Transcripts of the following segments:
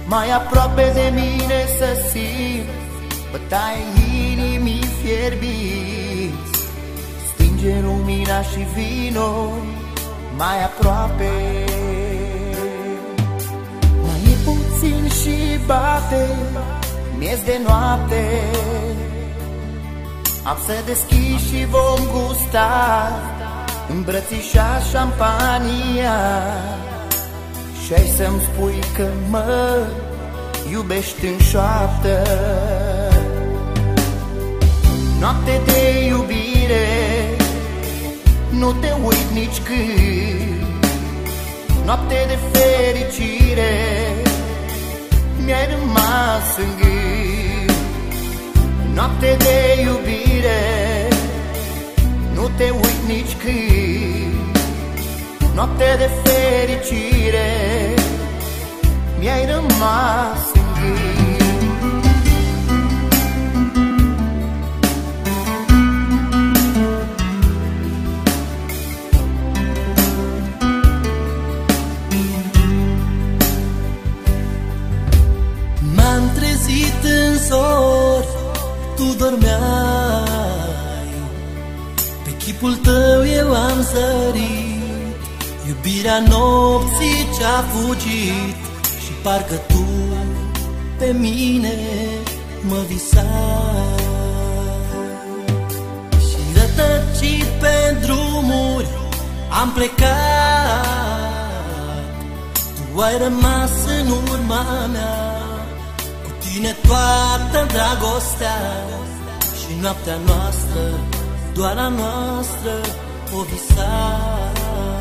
mai aproape de mine să simt bătaie inimii fierbiți. Stinge lumina și vino mai aproape. Mai e puțin și bate miez de noapte. Am să deschid și vom gusta, îmbrățișa șampania și ai să-mi spui că mă iubești în șoaptă. Noapte de iubire, nu te uit nici când. Noapte de fericire, mi-ai rămas în gând. Noapte de iubire, nu te uit nici când. Noapte de fericire, mi-ai rămas în gând. M-am trezit în zori, tu dormeai. Pe chipul tău eu am sărit, iubirea nopții ce-a fugit. Și parcă tu pe mine mă visai. Și rătăcit pe drumuri am plecat, tu ai rămas în urma mea. Cu tine toată dragostea și noaptea noastră, doar a noastră, o visai.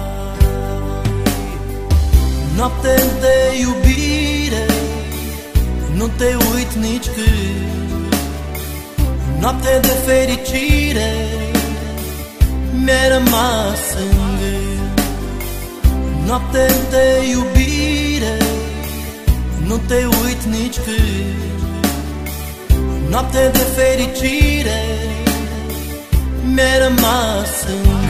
Noapte de iubire, nu te uit nici când. Noapte de fericire, mi-ai rămas în gând. Noapte de iubire, nu te uit nici când. Noapte de fericire, mi-ai rămas în gând.